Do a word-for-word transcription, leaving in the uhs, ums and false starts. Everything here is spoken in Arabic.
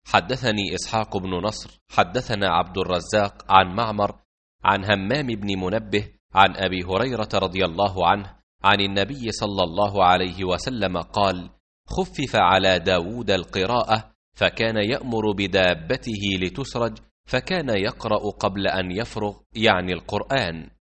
حدثني إسحاق بن نصر حدثنا عبد الرزاق عن معمر عن همام بن منبه عن أبي هريرة رضي الله عنه عن النبي صلى الله عليه وسلم قال: خفف على داود القراءة، فكان يأمر بدابته لتسرج، فكان يقرأ قبل أن يفرغ، يعني القرآن.